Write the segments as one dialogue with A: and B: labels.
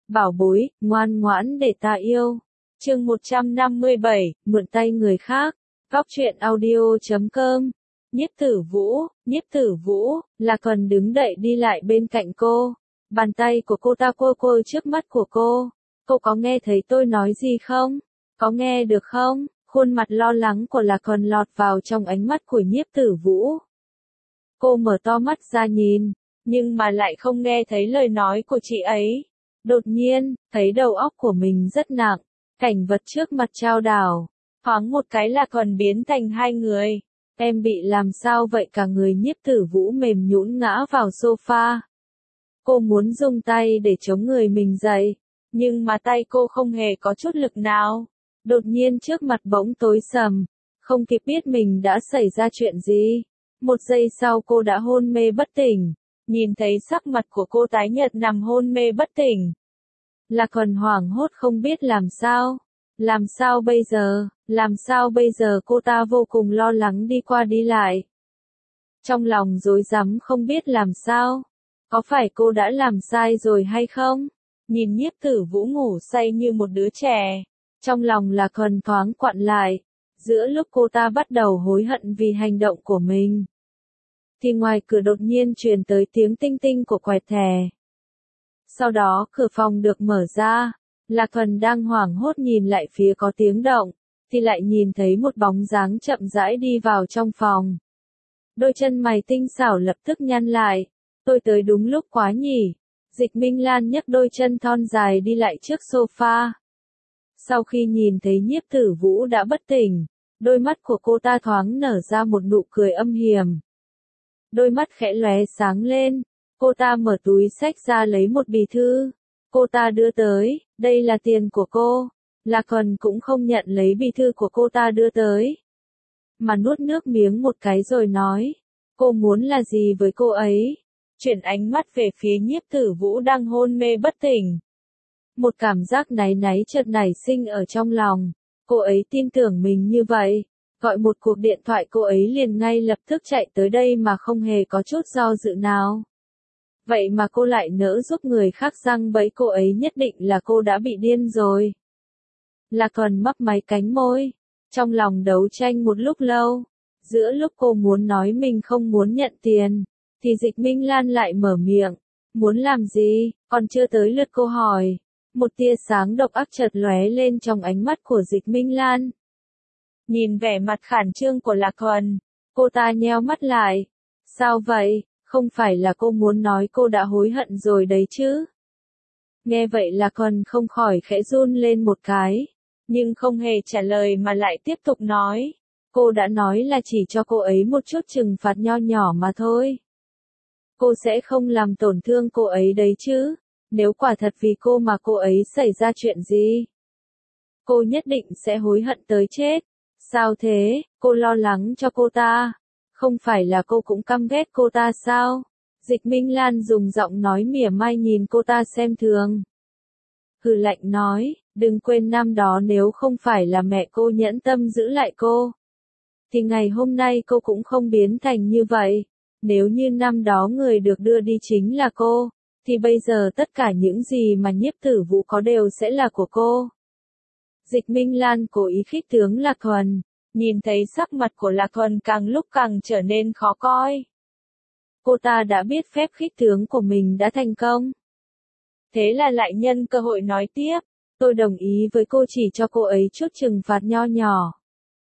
A: Bảo bối, ngoan ngoãn để ta yêu. Chương 157, mượn tay người khác. Góc truyện audio.com. Nhiếp tử vũ, là còn đứng đậy đi lại bên cạnh cô. Bàn tay của cô ta cô trước mắt của cô. Cô có nghe thấy tôi nói gì không? Có nghe được không? Khuôn mặt lo lắng của là còn lọt vào trong ánh mắt của nhiếp tử vũ. Cô mở to mắt ra nhìn, nhưng mà lại không nghe thấy lời nói của chị ấy. Đột nhiên, thấy đầu óc của mình rất nặng, cảnh vật trước mặt chao đảo, thoáng một cái là còn biến thành hai người. Em bị làm sao vậy? Cả người nhiếp tử vũ mềm nhũn ngã vào sofa. Cô muốn dùng tay để chống người mình dậy, nhưng mà tay cô không hề có chút lực nào. Đột nhiên trước mặt bỗng tối sầm, không kịp biết mình đã xảy ra chuyện gì. Một giây sau cô đã hôn mê bất tỉnh, nhìn thấy sắc mặt của cô tái nhợt nằm hôn mê bất tỉnh. Là còn hoảng hốt không biết làm sao. Làm sao bây giờ cô ta vô cùng lo lắng đi qua đi lại. Trong lòng rối rắm không biết làm sao. Có phải cô đã làm sai rồi hay không? Nhìn nhiếp tử vũ ngủ say như một đứa trẻ. Trong lòng là còn thoáng quặn lại. Giữa lúc cô ta bắt đầu hối hận vì hành động của mình, thì ngoài cửa đột nhiên truyền tới tiếng tinh tinh của quẹt thẻ. Sau đó cửa phòng được mở ra. Lạc Thuần đang hoảng hốt nhìn lại phía có tiếng động, thì lại nhìn thấy một bóng dáng chậm rãi đi vào trong phòng. Đôi chân mày tinh xảo lập tức nhăn lại. Tôi tới đúng lúc quá nhỉ. Dịch Minh Lan nhấc đôi chân thon dài đi lại trước sofa. Sau khi nhìn thấy nhiếp tử vũ đã bất tỉnh, đôi mắt của cô ta thoáng nở ra một nụ cười âm hiểm. Đôi mắt khẽ lóe sáng lên, cô ta mở túi xách ra lấy một bì thư. Cô ta đưa tới, đây là tiền của cô. Lạc Thuần cũng không nhận lấy bì thư của cô ta đưa tới, mà nuốt nước miếng một cái rồi nói, cô muốn là gì với cô ấy? Chuyển ánh mắt về phía nhiếp tử vũ đang hôn mê bất tỉnh. Một cảm giác náy náy chợt nảy sinh ở trong lòng. Cô ấy tin tưởng mình như vậy. Gọi một cuộc điện thoại cô ấy liền ngay lập tức chạy tới đây mà không hề có chút do dự nào. Vậy mà cô lại nỡ giúp người khác giăng bẫy cô ấy, nhất định là cô đã bị điên rồi. Là còn mấp máy cánh môi. Trong lòng đấu tranh một lúc lâu. Giữa lúc cô muốn nói mình không muốn nhận tiền, thì Dịch Minh Lan lại mở miệng. Muốn làm gì? Còn chưa tới lượt cô hỏi. Một tia sáng độc ác chợt lóe lên trong ánh mắt của Dịch Minh Lan. Nhìn vẻ mặt khẩn trương của Lạc Thuần, cô ta nheo mắt lại. Sao vậy? Không phải là cô muốn nói cô đã hối hận rồi đấy chứ? Nghe vậy Lạc Thuần không khỏi khẽ run lên một cái, nhưng không hề trả lời mà lại tiếp tục nói. Cô đã nói là chỉ cho cô ấy một chút trừng phạt nho nhỏ mà thôi. Cô sẽ không làm tổn thương cô ấy đấy chứ? Nếu quả thật vì cô mà cô ấy xảy ra chuyện gì, cô nhất định sẽ hối hận tới chết. Sao thế? Cô lo lắng cho cô ta. Không phải là cô cũng căm ghét cô ta sao? Dịch Minh Lan dùng giọng nói mỉa mai nhìn cô ta xem thường. Hừ lạnh nói, đừng quên năm đó nếu không phải là mẹ cô nhẫn tâm giữ lại cô, thì ngày hôm nay cô cũng không biến thành như vậy. Nếu như năm đó người được đưa đi chính là cô, thì bây giờ tất cả những gì mà nhiếp tử vũ có đều sẽ là của cô. Dịch Minh Lan cố ý khích tướng Lạc Thuần, nhìn thấy sắc mặt của Lạc Thuần càng lúc càng trở nên khó coi. Cô ta đã biết phép khích tướng của mình đã thành công. Thế là lại nhân cơ hội nói tiếp, tôi đồng ý với cô, chỉ cho cô ấy chút trừng phạt nho nhỏ,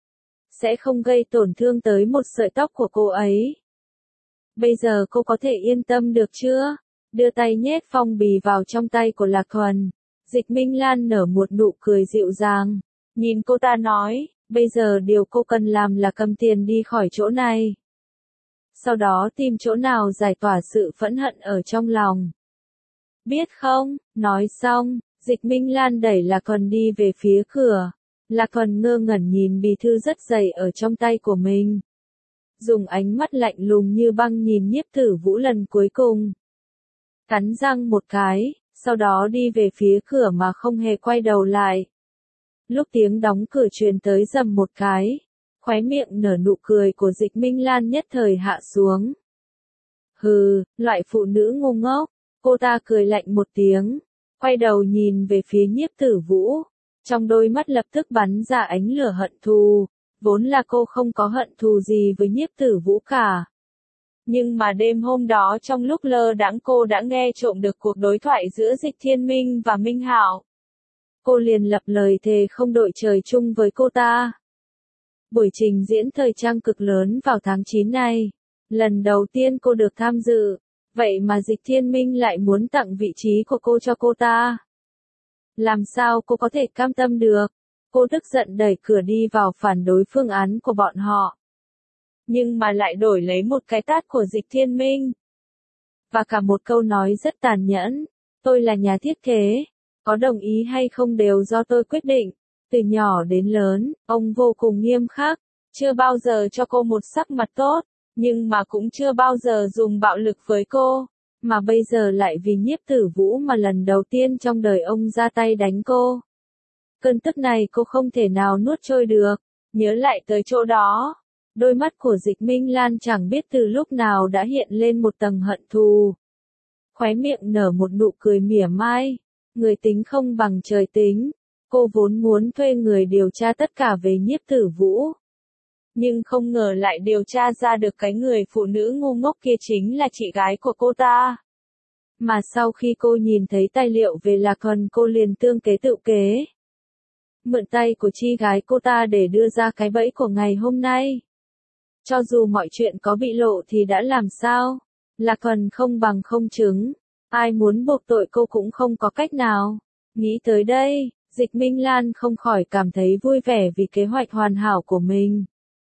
A: sẽ không gây tổn thương tới một sợi tóc của cô ấy. Bây giờ cô có thể yên tâm được chưa? Đưa tay nhét phong bì vào trong tay của Lạc Thuần. Dịch Minh Lan nở một nụ cười dịu dàng, nhìn cô ta nói, bây giờ điều cô cần làm là cầm tiền đi khỏi chỗ này. Sau đó tìm chỗ nào giải tỏa sự phẫn hận ở trong lòng. Biết không? Nói xong, Dịch Minh Lan đẩy Lạc Thuần đi về phía cửa. Lạc Thuần ngơ ngẩn nhìn bì thư rất dày ở trong tay của mình. Dùng ánh mắt lạnh lùng như băng nhìn nhiếp tử vũ lần cuối cùng. Cắn răng một cái, sau đó đi về phía cửa mà không hề quay đầu lại. Lúc tiếng đóng cửa truyền tới rầm một cái, khóe miệng nở nụ cười của Dịch Minh Lan nhất thời hạ xuống. Hừ, loại phụ nữ ngu ngốc. Cô ta cười lạnh một tiếng, quay đầu nhìn về phía Nhiếp Tử Vũ, trong đôi mắt lập tức bắn ra ánh lửa hận thù, vốn là cô không có hận thù gì với Nhiếp Tử Vũ cả. Nhưng mà đêm hôm đó trong lúc lơ đãng cô đã nghe trộm được cuộc đối thoại giữa Dịch Thiên Minh và Minh Hạo. Cô liền lập lời thề không đội trời chung với cô ta. Buổi trình diễn thời trang cực lớn vào tháng 9 này, lần đầu tiên cô được tham dự, vậy mà Dịch Thiên Minh lại muốn tặng vị trí của cô cho cô ta. Làm sao cô có thể cam tâm được? Cô tức giận đẩy cửa đi vào phản đối phương án của bọn họ. Nhưng mà lại đổi lấy một cái tát của Dịch Thiên Minh. Và cả một câu nói rất tàn nhẫn, tôi là nhà thiết kế, có đồng ý hay không đều do tôi quyết định. Từ nhỏ đến lớn, ông vô cùng nghiêm khắc, chưa bao giờ cho cô một sắc mặt tốt, nhưng mà cũng chưa bao giờ dùng bạo lực với cô, mà bây giờ lại vì Nhiếp Tử Vũ mà lần đầu tiên trong đời ông ra tay đánh cô. Cơn tức này cô không thể nào nuốt trôi được, nhớ lại tới chỗ đó. Đôi mắt của Dịch Minh Lan chẳng biết từ lúc nào đã hiện lên một tầng hận thù. Khóe miệng nở một nụ cười mỉa mai, người tính không bằng trời tính. Cô vốn muốn thuê người điều tra tất cả về Nhiếp Tử Vũ. Nhưng không ngờ lại điều tra ra được cái người phụ nữ ngu ngốc kia chính là chị gái của cô ta. Mà sau khi cô nhìn thấy tài liệu về Lạc Hân cô liền tương kế tự kế. Mượn tay của chị gái cô ta để đưa ra cái bẫy của ngày hôm nay. Cho dù mọi chuyện có bị lộ thì đã làm sao? Lạc Hân không bằng không chứng. Ai muốn buộc tội cô cũng không có cách nào. Nghĩ tới đây, Dịch Minh Lan không khỏi cảm thấy vui vẻ vì kế hoạch hoàn hảo của mình.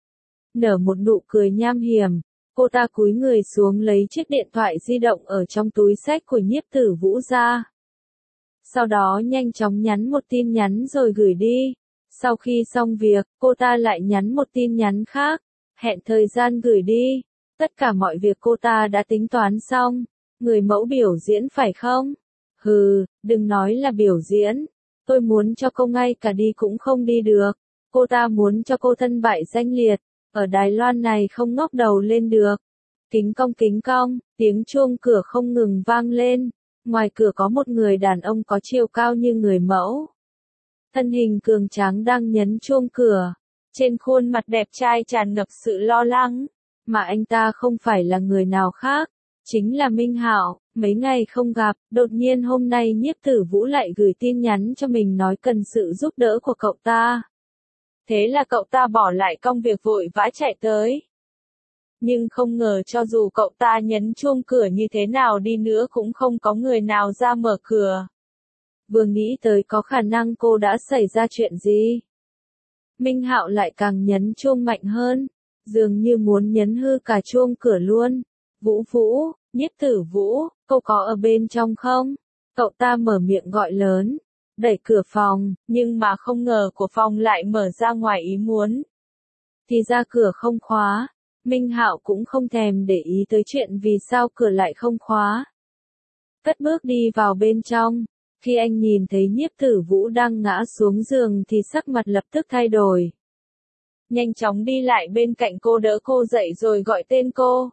A: Nở một nụ cười nham hiểm, cô ta cúi người xuống lấy chiếc điện thoại di động ở trong túi xách của Nhiếp Tử Vũ ra. Sau đó nhanh chóng nhắn một tin nhắn rồi gửi đi. Sau khi xong việc, cô ta lại nhắn một tin nhắn khác, hẹn thời gian gửi đi. Tất cả mọi việc cô ta đã tính toán xong. Người mẫu biểu diễn phải không? Hừ, đừng nói là biểu diễn. Tôi muốn cho cô ngay cả đi cũng không đi được. Cô ta muốn cho cô thân bại danh liệt. Ở Đài Loan này không ngóc đầu lên được. Kính cong, tiếng chuông cửa không ngừng vang lên. Ngoài cửa có một người đàn ông có chiều cao như người mẫu. Thân hình cường tráng đang nhấn chuông cửa. Trên khuôn mặt đẹp trai tràn ngập sự lo lắng. Mà anh ta không phải là người nào khác. Chính là Minh Hạo. Mấy ngày không gặp, đột nhiên hôm nay Nhiếp Tử Vũ lại gửi tin nhắn cho mình nói cần sự giúp đỡ của cậu ta. Thế là cậu ta bỏ lại công việc vội vã chạy tới. Nhưng không ngờ cho dù cậu ta nhấn chuông cửa như thế nào đi nữa cũng không có người nào ra mở cửa. Vừa nghĩ tới có khả năng cô đã xảy ra chuyện gì. Minh Hạo lại càng nhấn chuông mạnh hơn, dường như muốn nhấn hư cả chuông cửa luôn. Vũ Vũ, Nhiếp Tử Vũ, cô có ở bên trong không? Cậu ta mở miệng gọi lớn, đẩy cửa phòng, nhưng mà không ngờ của phòng lại mở ra ngoài ý muốn. Thì ra cửa không khóa, Minh Hạo cũng không thèm để ý tới chuyện vì sao cửa lại không khóa. Cất bước đi vào bên trong, khi anh nhìn thấy Nhiếp Tử Vũ đang ngã xuống giường thì sắc mặt lập tức thay đổi. Nhanh chóng đi lại bên cạnh cô đỡ cô dậy rồi gọi tên cô.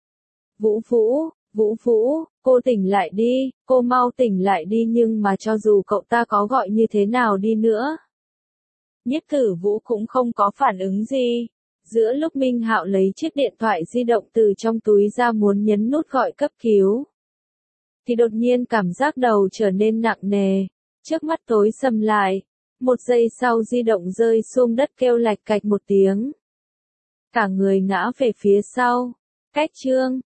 A: Vũ Vũ, Vũ Vũ, cô tỉnh lại đi, cô mau tỉnh lại đi nhưng mà cho dù cậu ta có gọi như thế nào đi nữa. Nhiếp Tử Vũ cũng không có phản ứng gì. Giữa lúc Minh Hạo lấy chiếc điện thoại di động từ trong túi ra muốn nhấn nút gọi cấp cứu. Thì đột nhiên cảm giác đầu trở nên nặng nề, trước mắt tối sầm lại. Một giây sau di động rơi xuống đất kêu lạch cạch một tiếng. Cả người ngã về phía sau. Cách chương